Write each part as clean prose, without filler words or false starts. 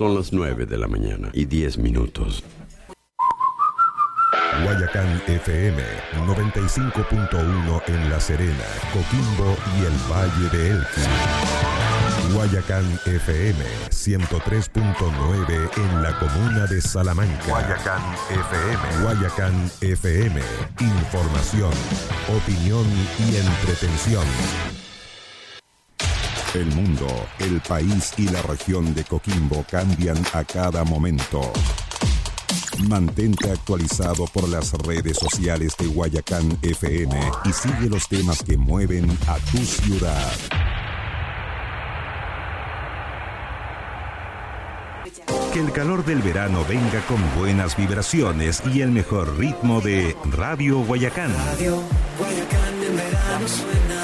Son las 9:10 Guayacán FM 95.1 en La Serena, Coquimbo y el Valle de Elqui. Guayacán FM 103.9 en la comuna de Salamanca. Guayacán FM, información, opinión y entretención. El mundo, el país y la región de Coquimbo cambian a cada momento. Mantente actualizado por las redes sociales de Guayacán FM y sigue los temas que mueven a tu ciudad. Que el calor del verano venga con buenas vibraciones y el mejor ritmo de Radio Guayacán. Radio Guayacán en verano suena.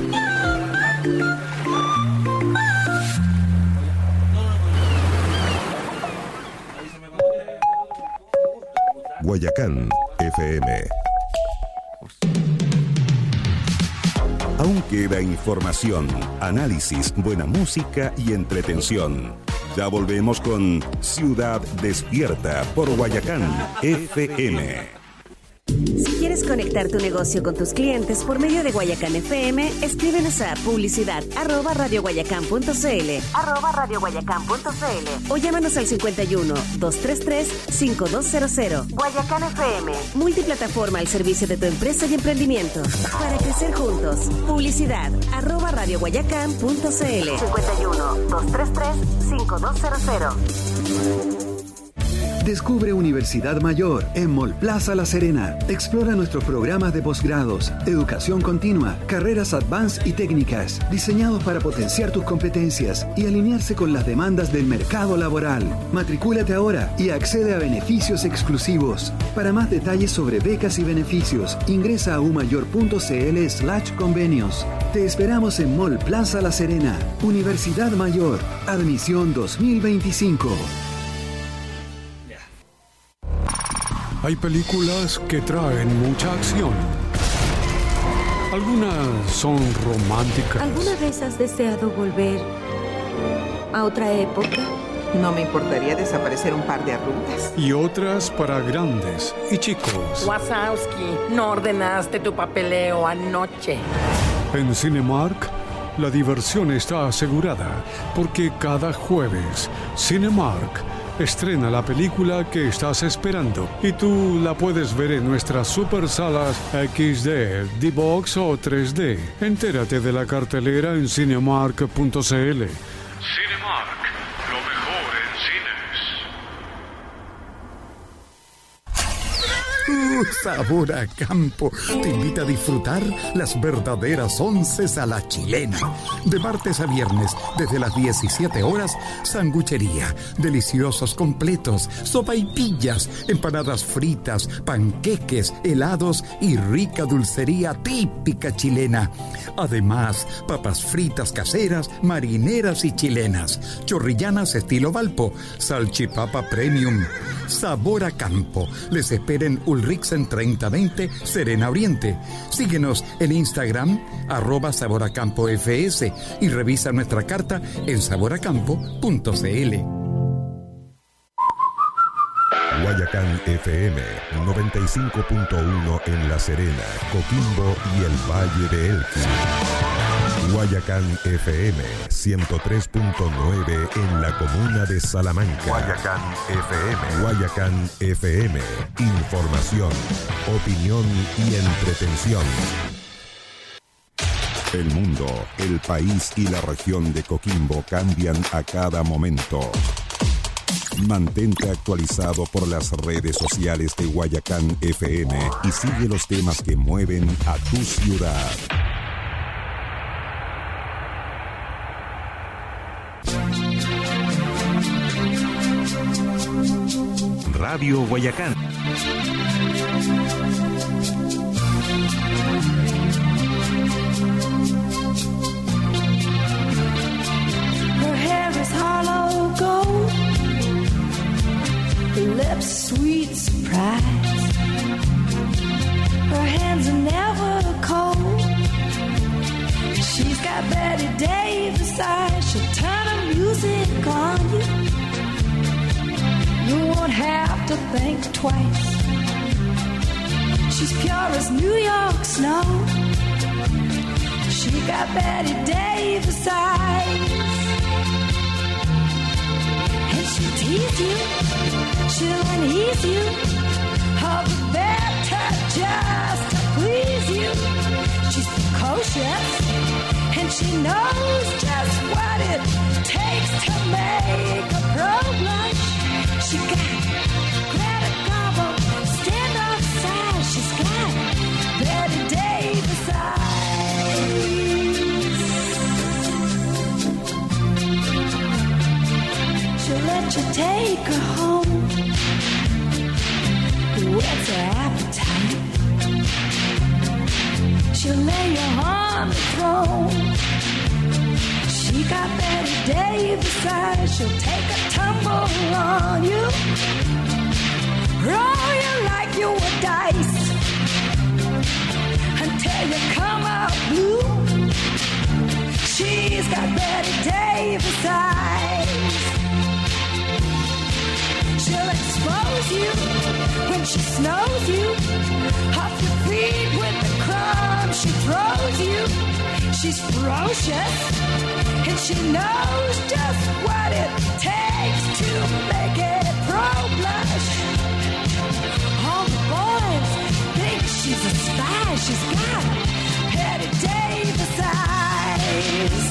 Guayacán FM. Aún queda información, análisis, buena música y entretención. Ya volvemos con Ciudad Despierta por Guayacán FM. Si quieres conectar tu negocio con tus clientes por medio de Guayacán FM, escríbenos a publicidad@radioguayacán.cl o llámanos al 51-233-5200. Guayacán FM, multiplataforma al servicio de tu empresa y emprendimiento. Para crecer juntos, publicidad@radioguayacán.cl 51-233-5200. Descubre Universidad Mayor en Mall Plaza La Serena. Explora nuestros programas de posgrados, educación continua, carreras advanced y técnicas, diseñados para potenciar tus competencias y alinearse con las demandas del mercado laboral. Matricúlate ahora y accede a beneficios exclusivos. Para más detalles sobre becas y beneficios, ingresa a umayor.cl/convenios. Te esperamos en Mall Plaza La Serena. Universidad Mayor. Admisión 2025. Hay películas que traen mucha acción. Algunas son románticas. ¿Alguna vez has deseado volver a otra época? No me importaría desaparecer un par de arrugas. Y otras para grandes y chicos. Wazowski, no ordenaste tu papeleo anoche. En Cinemark, la diversión está asegurada, porque cada jueves, Cinemark estrena la película que estás esperando y tú la puedes ver en nuestras super salas XD, D-Box o 3D. Entérate de la cartelera en cinemark.cl. Cinemark, lo mejor en cines. Sabor a Campo te invita a disfrutar las verdaderas onces a la chilena. De martes a viernes, desde las 17 horas, sanguchería, deliciosos completos, sopaipillas, empanadas fritas, panqueques, helados y rica dulcería típica chilena. Además, papas fritas caseras, marineras y chilenas, chorrillanas estilo Valpo, salchipapa premium. Sabor a Campo. Les espera en Ulrichsen 3020, Serena Oriente. Síguenos en Instagram, @saboracampofs, y revisa nuestra carta en saboracampo.cl. Guayacán FM 95.1 en La Serena, Coquimbo y el Valle de Elqui. Guayacán FM 103.9 en la comuna de Salamanca. Guayacán FM, información, opinión y entretención. El mundo, el país y la región de Coquimbo cambian a cada momento. Mantente actualizado por las redes sociales de Guayacán FM y sigue los temas que mueven a tu ciudad. Radio Guayacán. Her hair is hollow gold, her lips sweet surprise, her hands are never cold. She's got Betty Davis eyes, she'll turn her music on you. to think twice. She's pure as New York snow. She got Betty Davis eyes. And she'll tease you, she'll unease you, all the better just to please you. She's precocious, and she knows just what it takes to make a pro blush. She got Greta Garbo, standoff size. She's got Betty Davis eyes. She'll let you take her home. What's her appetite? She'll lay you on the throne. She got Betty Davis eyes. She'll take a tumble on you, roll you like you were dice, until you come out blue. She's got Betty Davis eyes. She'll expose you when she snows you, off your feet with the crumbs she throws you. She's ferocious, and she knows just what it takes to make it pro blush. All the boys think she's a spy. She's got Betty Davis eyes.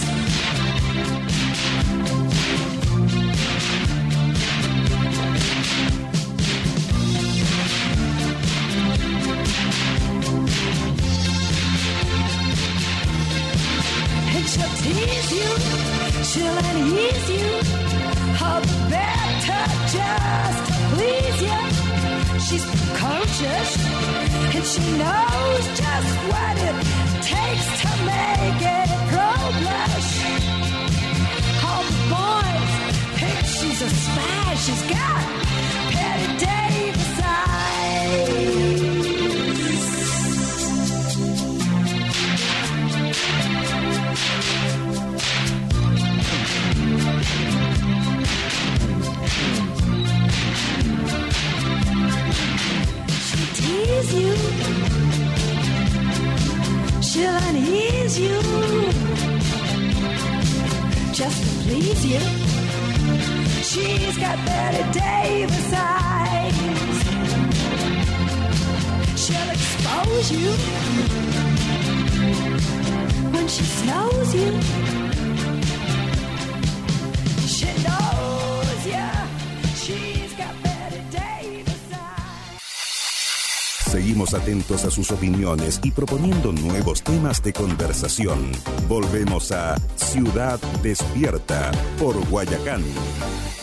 She'll tease you, she'll unease you, all the better just to please you. She's precocious, and she knows just what it takes to make it pro blush. All the boys think she's a spy. She's got Betty Davis eyes. You. She'll unease you just to please you. She's got Betty Davis eyes. She'll expose you when she snows you. She knows ya. She's got Betty Davis eyes. Seguimos atentos a sus opiniones y proponiendo nuevos temas de conversación. Volvemos a Ciudad Despierta por Guayacán.